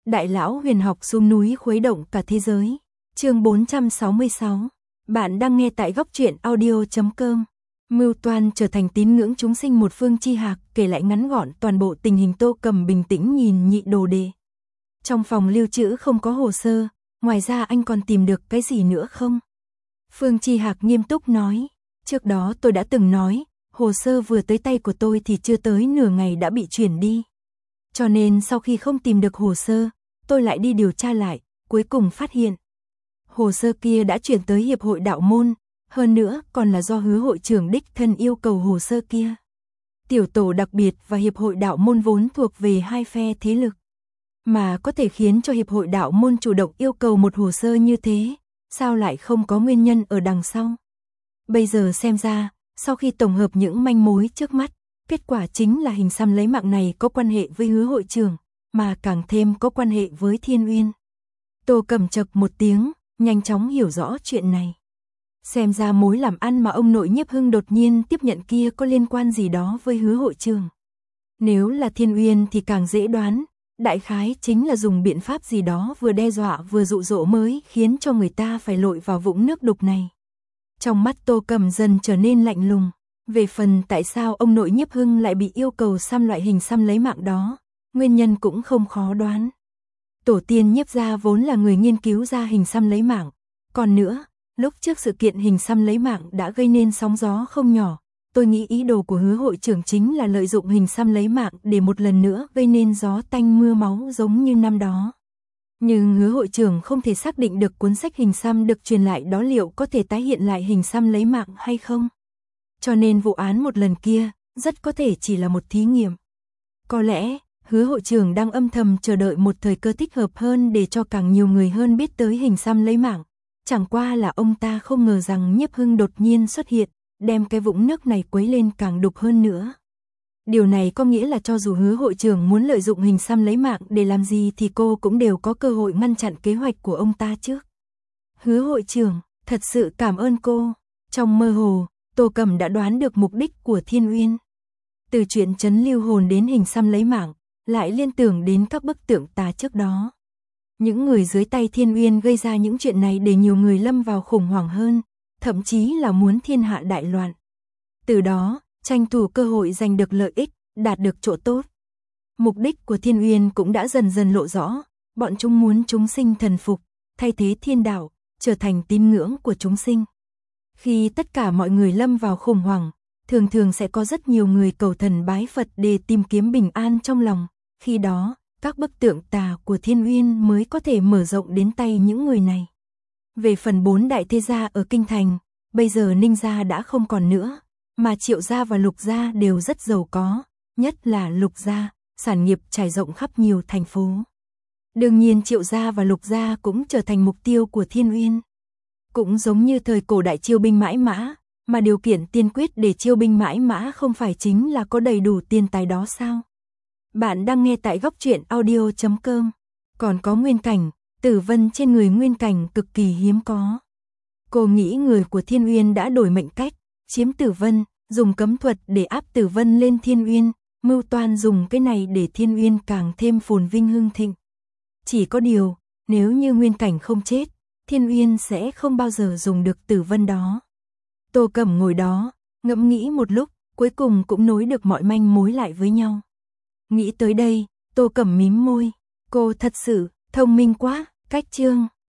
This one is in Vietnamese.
Đại lão huyền học xuống núi khuấy động cả thế giới. Chương 466. Bạn đang nghe tại góc truyện audio.com. Mưu toan trở thành tín ngưỡng chúng sinh một Phương Chi Hạc kể lại ngắn gọn toàn bộ tình hình. Tô Cầm bình tĩnh nhìn Nhị Đồ Đệ. Trong phòng lưu trữ không có hồ sơ, ngoài ra anh còn tìm được cái gì nữa không? Phương Chi Hạc nghiêm túc nói, trước đó tôi đã từng nói, hồ sơ vừa tới tay của tôi thì chưa tới nửa ngày đã bị chuyển đi. Cho nên sau khi không tìm được hồ sơ, tôi lại đi điều tra lại, cuối cùng phát hiện. Hồ sơ kia đã chuyển tới Hiệp hội Đạo Môn, hơn nữa còn là do Hứa hội trưởng đích thân yêu cầu hồ sơ kia. Tiểu tổ đặc biệt và Hiệp hội Đạo Môn vốn thuộc về hai phe thế lực. Mà có thể khiến cho Hiệp hội Đạo Môn chủ động yêu cầu một hồ sơ như thế, sao lại không có nguyên nhân ở đằng sau? Bây giờ xem ra, sau khi tổng hợp những manh mối trước mắt, kết quả chính là hình xăm lấy mạng này có quan hệ với Hứa hội trưởng, mà càng thêm có quan hệ với Thiên Uyên. Tô Cầm chậc một tiếng, nhanh chóng hiểu rõ chuyện này. Xem ra mối làm ăn mà ông nội Nhiếp Hưng đột nhiên tiếp nhận kia có liên quan gì đó với Hứa hội trưởng. Nếu là Thiên Uyên thì càng dễ đoán, đại khái chính là dùng biện pháp gì đó vừa đe dọa vừa dụ dỗ mới khiến cho người ta phải lội vào vũng nước đục này. Trong mắt Tô Cầm dần trở nên lạnh lùng. Về phần tại sao ông nội Nhiếp Hưng lại bị yêu cầu xăm loại hình xăm lấy mạng đó, nguyên nhân cũng không khó đoán. Tổ tiên Nhiếp gia vốn là người nghiên cứu ra hình xăm lấy mạng. Còn nữa, lúc trước sự kiện hình xăm lấy mạng đã gây nên sóng gió không nhỏ. Tôi nghĩ ý đồ của Hứa hội trưởng chính là lợi dụng hình xăm lấy mạng để một lần nữa gây nên gió tanh mưa máu giống như năm đó. Nhưng Hứa hội trưởng không thể xác định được cuốn sách hình xăm được truyền lại đó liệu có thể tái hiện lại hình xăm lấy mạng hay không. Cho nên vụ án một lần kia, rất có thể chỉ là một thí nghiệm. Có lẽ, Hứa hội trưởng đang âm thầm chờ đợi một thời cơ thích hợp hơn để cho càng nhiều người hơn biết tới hình xăm lấy mạng. Chẳng qua là ông ta không ngờ rằng Nhiếp Hưng đột nhiên xuất hiện, đem cái vũng nước này quấy lên càng đục hơn nữa. Điều này có nghĩa là cho dù Hứa hội trưởng muốn lợi dụng hình xăm lấy mạng để làm gì thì cô cũng đều có cơ hội ngăn chặn kế hoạch của ông ta trước. Hứa hội trưởng, thật sự cảm ơn cô. Trong mơ hồ, Tô Cầm đã đoán được mục đích của Thiên Uyên. Từ chuyện trấn lưu hồn đến hình xăm lấy mạng, lại liên tưởng đến các bức tượng tà trước đó. Những người dưới tay Thiên Uyên gây ra những chuyện này để nhiều người lâm vào khủng hoảng hơn, thậm chí là muốn thiên hạ đại loạn. Từ đó, tranh thủ cơ hội giành được lợi ích, đạt được chỗ tốt. Mục đích của Thiên Uyên cũng đã dần dần lộ rõ, bọn chúng muốn chúng sinh thần phục, thay thế thiên đạo, trở thành tín ngưỡng của chúng sinh. Khi tất cả mọi người lâm vào khủng hoảng, thường thường sẽ có rất nhiều người cầu thần bái Phật để tìm kiếm bình an trong lòng. Khi đó, các bức tượng tà của Thiên Uyên mới có thể mở rộng đến tay những người này. Về phần 4 đại thế gia ở Kinh Thành, bây giờ Ninh gia đã không còn nữa, mà Triệu gia và Lục gia đều rất giàu có, nhất là Lục gia, sản nghiệp trải rộng khắp nhiều thành phố. Đương nhiên Triệu gia và Lục gia cũng trở thành mục tiêu của Thiên Uyên. Cũng giống như thời cổ đại chiêu binh mãi mã, mà điều kiện tiên quyết để chiêu binh mãi mã không phải chính là có đầy đủ tiền tài đó sao? Bạn đang nghe tại góc truyện audio.com. Còn có Nguyên Cảnh, tử vân trên người Nguyên Cảnh cực kỳ hiếm có. Cô nghĩ người của Thiên Uyên đã đổi mệnh cách, chiếm tử vân, dùng cấm thuật để áp tử vân lên Thiên Uyên, mưu toan dùng cái này để Thiên Uyên càng thêm phồn vinh hưng thịnh. Chỉ có điều, nếu như Nguyên Cảnh không chết, Thiên Uyên sẽ không bao giờ dùng được tử vân đó. Tô Cầm ngồi đó, ngẫm nghĩ một lúc, cuối cùng cũng nối được mọi manh mối lại với nhau. Nghĩ tới đây, Tô Cầm mím môi, cô thật sự thông minh quá. Cách chương